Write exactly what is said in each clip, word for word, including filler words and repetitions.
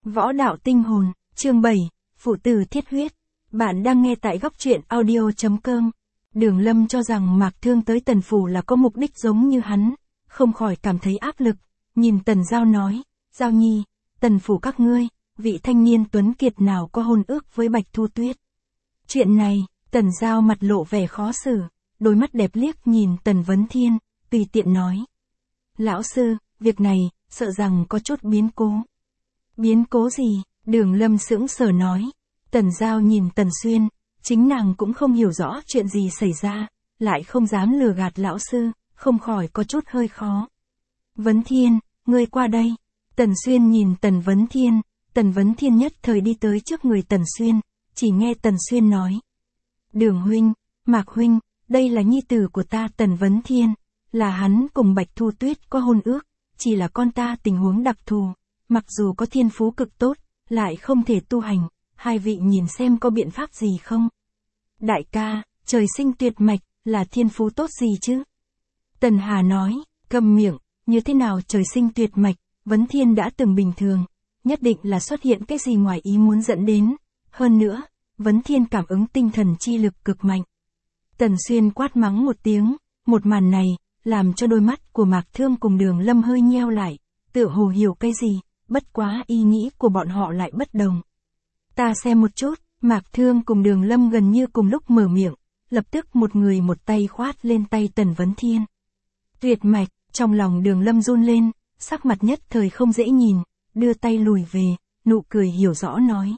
Võ đạo tinh hồn, chương bảy, phụ tử thiết huyết. Bạn đang nghe tại góc truyện audio chấm com. Đường Lâm cho rằng Mạc Thương tới Tần Phủ là có mục đích giống như hắn, không khỏi cảm thấy áp lực, nhìn Tần Giao nói, Giao Nhi, Tần Phủ các ngươi, vị thanh niên tuấn kiệt nào có hôn ước với Bạch Thu Tuyết. Chuyện này, Tần Giao mặt lộ vẻ khó xử, đôi mắt đẹp liếc nhìn Tần Vấn Thiên, tùy tiện nói. Lão sư, việc này, sợ rằng có chút biến cố. Biến cố gì? Đường Lâm sững sờ nói. Tần Giao nhìn Tần Xuyên, chính nàng cũng không hiểu rõ chuyện gì xảy ra, lại không dám lừa gạt lão sư, không khỏi có chút hơi khó. Vấn Thiên, ngươi qua đây. Tần Xuyên nhìn Tần Vấn Thiên, Tần Vấn Thiên nhất thời đi tới trước người Tần Xuyên, chỉ nghe Tần Xuyên nói. Đường huynh, Mạc huynh, đây là nhi tử của ta Tần Vấn Thiên, là hắn cùng Bạch Thu Tuyết có hôn ước, chỉ là con ta tình huống đặc thù, mặc dù có thiên phú cực tốt, lại không thể tu hành, hai vị nhìn xem có biện pháp gì không? Đại ca, trời sinh tuyệt mạch, là thiên phú tốt gì chứ? Tần Hà nói, cầm miệng, như thế nào trời sinh tuyệt mạch, Vấn Thiên đã từng bình thường, nhất định là xuất hiện cái gì ngoài ý muốn dẫn đến, hơn nữa, Vấn Thiên cảm ứng tinh thần chi lực cực mạnh. Tần Xuyên quát mắng một tiếng, một màn này, làm cho đôi mắt của Mạc Thương cùng Đường Lâm hơi nheo lại, tựa hồ hiểu cái gì, bất quá ý nghĩ của bọn họ lại bất đồng. Ta xem một chút, Mạc Thương cùng Đường Lâm gần như cùng lúc mở miệng, lập tức một người một tay khoát lên tay Tần Vấn Thiên. Tuyệt mạch, trong lòng Đường Lâm run lên, sắc mặt nhất thời không dễ nhìn, đưa tay lùi về, nụ cười hiểu rõ nói.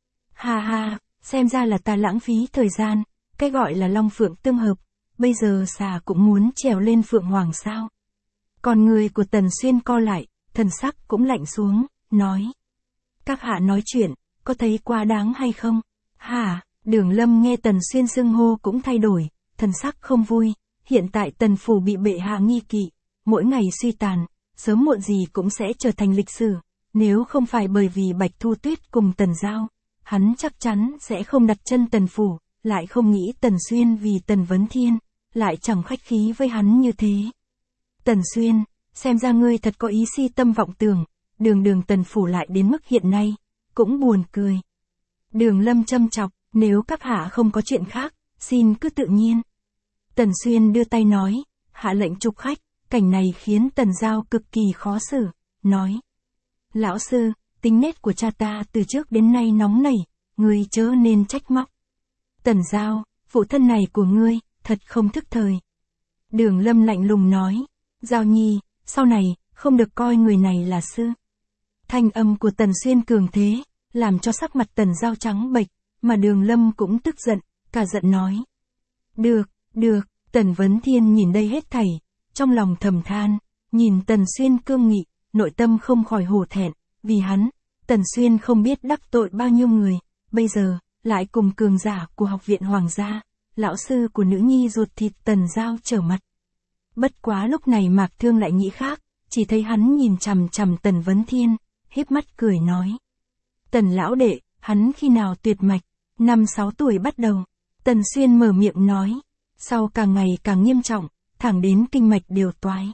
Ha ha, xem ra là ta lãng phí thời gian, cái gọi là long phượng tương hợp, bây giờ xà cũng muốn trèo lên phượng hoàng sao. Còn người của Tần Xuyên co lại, thần sắc cũng lạnh xuống, nói. Các hạ nói chuyện, có thấy quá đáng hay không? Hả, Đường Lâm nghe Tần Xuyên xưng hô cũng thay đổi, thần sắc không vui, hiện tại Tần Phủ bị bệ hạ nghi kỵ, mỗi ngày suy tàn, sớm muộn gì cũng sẽ trở thành lịch sử, nếu không phải bởi vì Bạch Thu Tuyết cùng Tần Giao, hắn chắc chắn sẽ không đặt chân Tần Phủ, lại không nghĩ Tần Xuyên vì Tần Vấn Thiên, lại chẳng khách khí với hắn như thế. Tần Xuyên, xem ra ngươi thật có ý si tâm vọng tưởng, đường đường Tần Phủ lại đến mức hiện nay, cũng buồn cười. Đường Lâm châm chọc, nếu các hạ không có chuyện khác, xin cứ tự nhiên. Tần Xuyên đưa tay nói, hạ lệnh trục khách, cảnh này khiến Tần Giao cực kỳ khó xử, nói. Lão sư, tính nết của cha ta từ trước đến nay nóng nảy, ngươi chớ nên trách móc. Tần Giao, phụ thân này của ngươi, thật không thức thời. Đường Lâm lạnh lùng nói, Giao Nhi, sau này, không được coi người này là sư. Thanh âm của Tần Xuyên cường thế, làm cho sắc mặt Tần Giao trắng bệch, mà Đường Lâm cũng tức giận, cả giận nói. Được, được, Tần Vấn Thiên nhìn đây hết thảy, trong lòng thầm than, nhìn Tần Xuyên cương nghị, nội tâm không khỏi hổ thẹn, vì hắn, Tần Xuyên không biết đắc tội bao nhiêu người, bây giờ, lại cùng cường giả của học viện Hoàng gia, lão sư của nữ nhi ruột thịt Tần Giao trở mặt. Bất quá lúc này Mạc Thương lại nghĩ khác, chỉ thấy hắn nhìn chằm chằm Tần Vấn Thiên, híp mắt cười nói. Tần lão đệ, hắn khi nào tuyệt mạch, năm sáu tuổi bắt đầu. Tần Xuyên mở miệng nói, sau càng ngày càng nghiêm trọng, thẳng đến kinh mạch đều toái.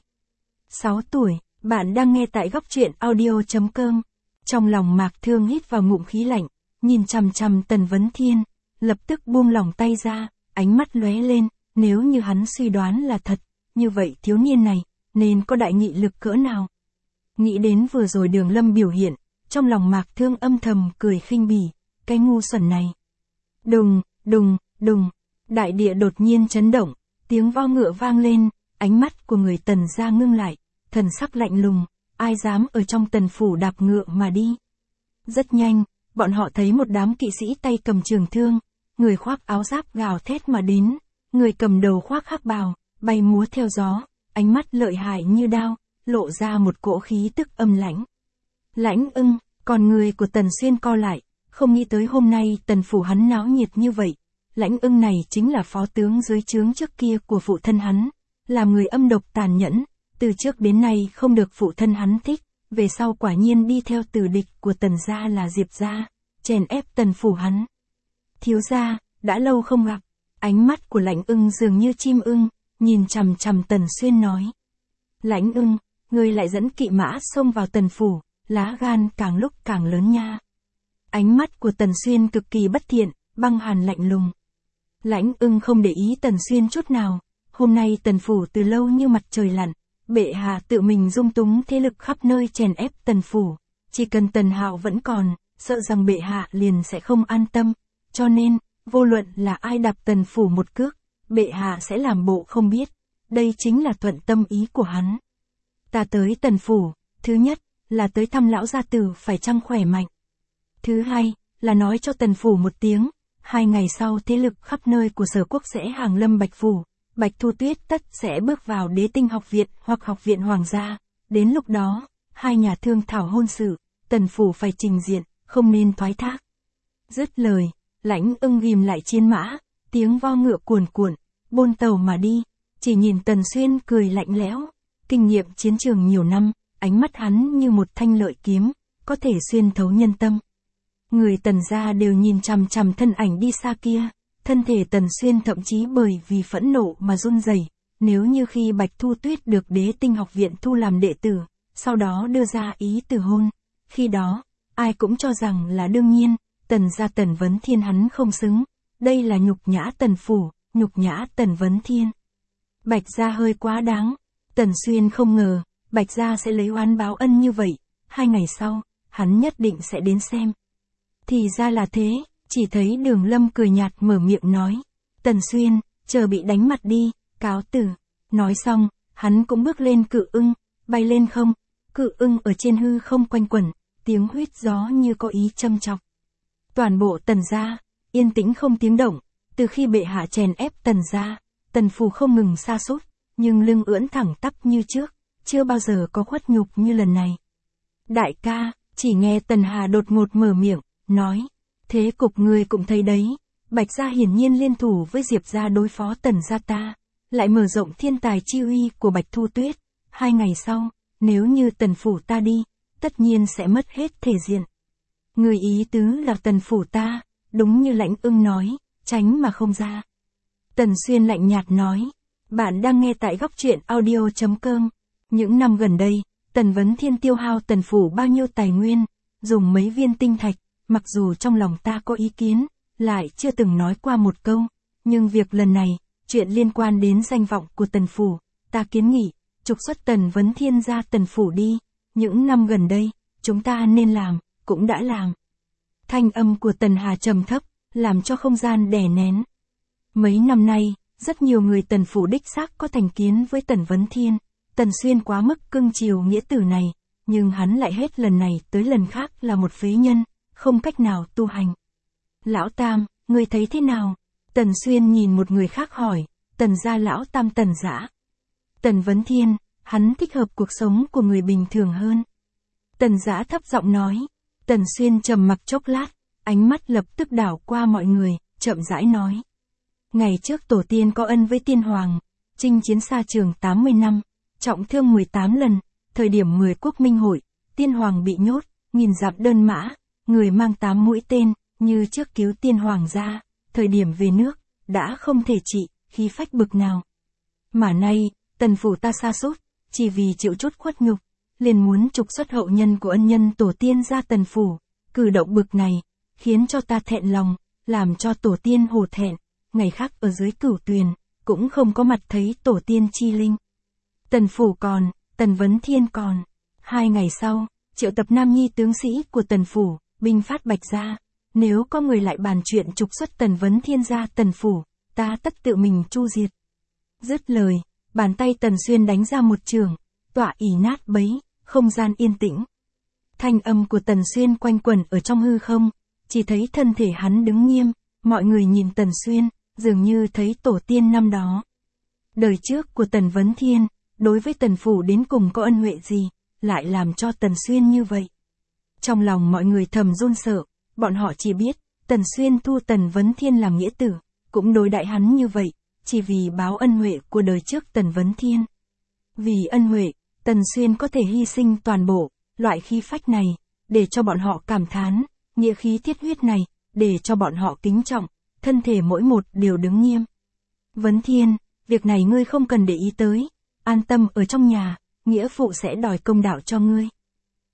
sáu tuổi, bạn đang nghe tại góc truyện audio chấm com. Trong lòng Mạc Thương hít vào ngụm khí lạnh, nhìn chằm chằm Tần Vấn Thiên, lập tức buông lỏng tay ra, ánh mắt lóe lên, nếu như hắn suy đoán là thật, như vậy thiếu niên này, nên có đại nghị lực cỡ nào. Nghĩ đến vừa rồi Đường Lâm biểu hiện, trong lòng Mạc Thương âm thầm cười khinh bỉ, cái ngu xuẩn này. Đùng, đùng, đùng, đại địa đột nhiên chấn động, tiếng vo ngựa vang lên, ánh mắt của người Tần gia ngưng lại, thần sắc lạnh lùng, ai dám ở trong Tần Phủ đạp ngựa mà đi. Rất nhanh, bọn họ thấy một đám kỵ sĩ tay cầm trường thương, người khoác áo giáp gào thét mà đến, người cầm đầu khoác hắc bào, bay múa theo gió, ánh mắt lợi hại như đao, lộ ra một cỗ khí tức âm lãnh. Lãnh Ưng, còn người của Tần Xuyên co lại, không nghĩ tới hôm nay Tần Phủ hắn náo nhiệt như vậy. Lãnh Ưng này chính là phó tướng dưới trướng trước kia của phụ thân hắn, làm người âm độc tàn nhẫn, từ trước đến nay không được phụ thân hắn thích, về sau quả nhiên đi theo tử địch của Tần gia là Diệp gia, chèn ép Tần Phủ hắn. Thiếu gia, đã lâu không gặp, ánh mắt của Lãnh Ưng dường như chim ưng, nhìn chằm chằm Tần Xuyên nói. Lãnh Ưng, ngươi lại dẫn kỵ mã xông vào Tần Phủ, lá gan càng lúc càng lớn nha. Ánh mắt của Tần Xuyên cực kỳ bất thiện, băng hàn lạnh lùng. Lãnh Ưng không để ý Tần Xuyên chút nào, hôm nay Tần phủ từ lâu như mặt trời lặn, bệ hạ tự mình dung túng thế lực khắp nơi chèn ép Tần phủ, chỉ cần Tần Hạo vẫn còn, sợ rằng bệ hạ liền sẽ không an tâm, cho nên, vô luận là ai đạp Tần phủ một cước, bệ hạ sẽ làm bộ không biết, đây chính là thuận tâm ý của hắn. Ta tới Tần phủ, thứ nhất, là tới thăm lão gia tử phải chăng khỏe mạnh. Thứ hai, là nói cho Tần phủ một tiếng, hai ngày sau thế lực khắp nơi của Sở quốc sẽ hàng lâm Bạch phủ, Bạch Thu Tuyết tất sẽ bước vào Đế Tinh học viện hoặc học viện hoàng gia, đến lúc đó, hai nhà thương thảo hôn sự, Tần phủ phải trình diện, không nên thoái thác. Dứt lời, Lãnh Ưng ghim lại chiến mã, tiếng vo ngựa cuồn cuộn, bôn tàu mà đi, chỉ nhìn Tần Xuyên cười lạnh lẽo, kinh nghiệm chiến trường nhiều năm, ánh mắt hắn như một thanh lợi kiếm, có thể xuyên thấu nhân tâm. Người Tần gia đều nhìn chằm chằm thân ảnh đi xa kia, thân thể Tần Xuyên thậm chí bởi vì phẫn nộ mà run rẩy. Nếu như khi Bạch Thu Tuyết được Đế Tinh học viện thu làm đệ tử, sau đó đưa ra ý từ hôn, khi đó, ai cũng cho rằng là đương nhiên, Tần gia Tần Vấn Thiên hắn không xứng, đây là nhục nhã Tần phủ, nhục nhã Tần Vấn Thiên. Bạch gia hơi quá đáng, Tần Xuyên không ngờ, Bạch gia sẽ lấy oán báo ân như vậy, hai ngày sau, hắn nhất định sẽ đến xem. Thì ra là thế, chỉ thấy Đường Lâm cười nhạt mở miệng nói, Tần Xuyên, chờ bị đánh mặt đi, cáo từ. Nói xong, hắn cũng bước lên cự ưng, bay lên không, cự ưng ở trên hư không quanh quẩn, tiếng huýt gió như có ý châm chọc. Toàn bộ Tần gia, yên tĩnh không tiếng động, từ khi bệ hạ chèn ép Tần gia, Tần phủ không ngừng sa sút, nhưng lưng ưỡn thẳng tắp như trước, chưa bao giờ có khuất nhục như lần này. Đại ca, chỉ nghe Tần Hà đột ngột mở miệng, nói, thế cục người cũng thấy đấy, Bạch gia hiển nhiên liên thủ với Diệp gia đối phó Tần gia ta, lại mở rộng thiên tài chi uy của Bạch Thu Tuyết, hai ngày sau, nếu như Tần phủ ta đi, tất nhiên sẽ mất hết thể diện. Người ý tứ là Tần phủ ta, đúng như Lãnh Ưng nói, tránh mà không ra. Tần Xuyên lạnh nhạt nói, bạn đang nghe tại góc truyện audio chấm com. Những năm gần đây, Tần Vấn Thiên tiêu hao Tần phủ bao nhiêu tài nguyên, dùng mấy viên tinh thạch, mặc dù trong lòng ta có ý kiến, lại chưa từng nói qua một câu, nhưng việc lần này, chuyện liên quan đến danh vọng của Tần phủ, ta kiến nghị, trục xuất Tần Vấn Thiên ra Tần phủ đi, những năm gần đây, chúng ta nên làm, cũng đã làm. Thanh âm của Tần Hà trầm thấp, làm cho không gian đè nén. Mấy năm nay, rất nhiều người Tần phủ đích xác có thành kiến với Tần Vấn Thiên, Tần Xuyên quá mức cưng chiều nghĩa tử này, nhưng hắn lại hết lần này tới lần khác là một phế nhân, không cách nào tu hành. Lão Tam, ngươi thấy thế nào? Tần Xuyên nhìn một người khác hỏi, Tần gia Lão Tam Tần Dã. Tần Vấn Thiên, hắn thích hợp cuộc sống của người bình thường hơn. Tần Dã thấp giọng nói. Tần Xuyên trầm mặc chốc lát, ánh mắt lập tức đảo qua mọi người, chậm rãi nói. Ngày trước tổ tiên có ân với tiên hoàng, chinh chiến xa trường tám mươi năm, trọng thương mười tám lần, thời điểm mười quốc minh hội, tiên hoàng bị nhốt, nghìn dặm đơn mã, người mang tám mũi tên, như trước cứu tiên hoàng ra, thời điểm về nước, đã không thể trị, khí phách bực nào. Mà nay, Tần phủ ta sa sút, chỉ vì chịu chút khuất nhục, liền muốn trục xuất hậu nhân của ân nhân tổ tiên ra Tần phủ, cử động bực này, khiến cho ta thẹn lòng, làm cho tổ tiên hổ thẹn, ngày khác ở dưới cửu tuyền, cũng không có mặt thấy tổ tiên chi linh. Tần phủ còn, Tần Vấn Thiên còn. Hai ngày sau, triệu tập nam nhi tướng sĩ của Tần phủ, binh phát Bạch gia. Nếu có người lại bàn chuyện trục xuất Tần Vấn Thiên ra Tần phủ, ta tất tự mình chu diệt. Dứt lời, bàn tay Tần Xuyên đánh ra một trường, tọa ỉ nát bấy, không gian yên tĩnh. Thanh âm của Tần Xuyên quanh quẩn ở trong hư không, chỉ thấy thân thể hắn đứng nghiêm, mọi người nhìn Tần Xuyên, dường như thấy tổ tiên năm đó. Đời trước của Tần Vấn Thiên, đối với Tần phủ đến cùng có ân huệ gì, lại làm cho Tần Xuyên như vậy. Trong lòng mọi người thầm run sợ, bọn họ chỉ biết, Tần Xuyên thu Tần Vấn Thiên làm nghĩa tử, cũng đối đại hắn như vậy, chỉ vì báo ân huệ của đời trước Tần Vấn Thiên. Vì ân huệ, Tần Xuyên có thể hy sinh toàn bộ, loại khí phách này, để cho bọn họ cảm thán, nghĩa khí thiết huyết này, để cho bọn họ kính trọng, thân thể mỗi một đều đứng nghiêm. Vấn Thiên, việc này ngươi không cần để ý tới, an tâm ở trong nhà, nghĩa phụ sẽ đòi công đạo cho ngươi.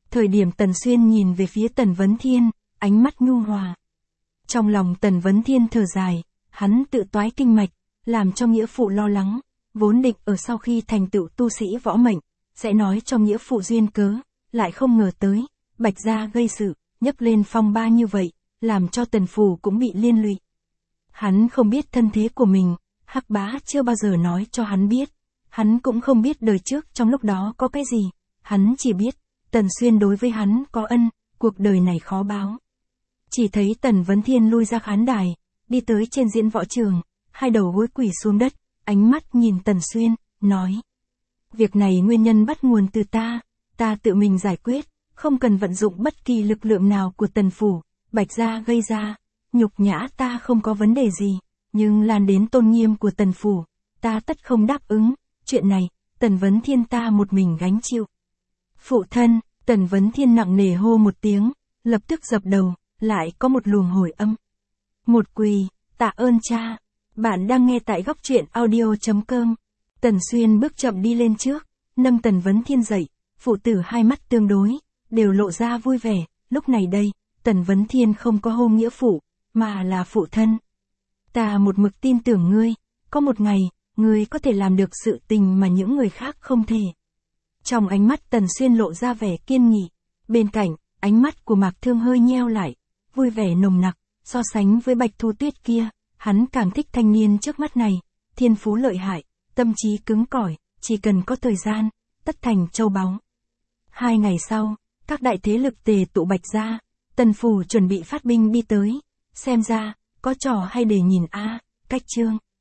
Thời điểm Tần Xuyên nhìn về phía Tần Vấn Thiên, ánh mắt nhu hòa. Trong lòng Tần Vấn Thiên thở dài, hắn tự toái kinh mạch, làm cho nghĩa phụ lo lắng, vốn định ở sau khi thành tựu tu sĩ võ mệnh, sẽ nói cho nghĩa phụ duyên cớ, lại không ngờ tới, Bạch gia gây sự, nhấc lên phong ba như vậy, làm cho Tần phủ cũng bị liên lụy. Hắn không biết thân thế của mình, Hắc Bá chưa bao giờ nói cho hắn biết, hắn cũng không biết đời trước trong lúc đó có cái gì, hắn chỉ biết, Tần Xuyên đối với hắn có ân, cuộc đời này khó báo. Chỉ thấy Tần Vấn Thiên lui ra khán đài, đi tới trên diễn võ trường, hai đầu gối quỳ xuống đất, ánh mắt nhìn Tần Xuyên, nói. Việc này nguyên nhân bắt nguồn từ ta, ta tự mình giải quyết, không cần vận dụng bất kỳ lực lượng nào của Tần phủ, Bạch gia gây ra, nhục nhã ta không có vấn đề gì, nhưng lan đến tôn nghiêm của Tần phủ, ta tất không đáp ứng, chuyện này, Tần Vấn Thiên ta một mình gánh chịu. Phụ thân, Tần Vấn Thiên nặng nề hô một tiếng, lập tức dập đầu, lại có một luồng hồi âm. Một quỳ, tạ ơn cha. Bạn đang nghe tại góc truyện audio chấm com. Tần Xuyên bước chậm đi lên trước, nâng Tần Vấn Thiên dậy, phụ tử hai mắt tương đối, đều lộ ra vui vẻ, lúc này đây, Tần Vấn Thiên không có hô nghĩa phụ, mà là phụ thân. Ta một mực tin tưởng ngươi, có một ngày, ngươi có thể làm được sự tình mà những người khác không thể. Trong ánh mắt Tần Xuyên lộ ra vẻ kiên nghị, bên cạnh, ánh mắt của Mạc Thương hơi nheo lại, vui vẻ nồng nặc, so sánh với Bạch Thu Tuyết kia, hắn càng thích thanh niên trước mắt này, thiên phú lợi hại, tâm trí cứng cỏi, chỉ cần có thời gian, tất thành châu báu. Hai ngày sau, các đại thế lực tề tụ Bạch gia, Tần phủ chuẩn bị phát binh đi tới, xem ra, có trò hay để nhìn a, cách chương.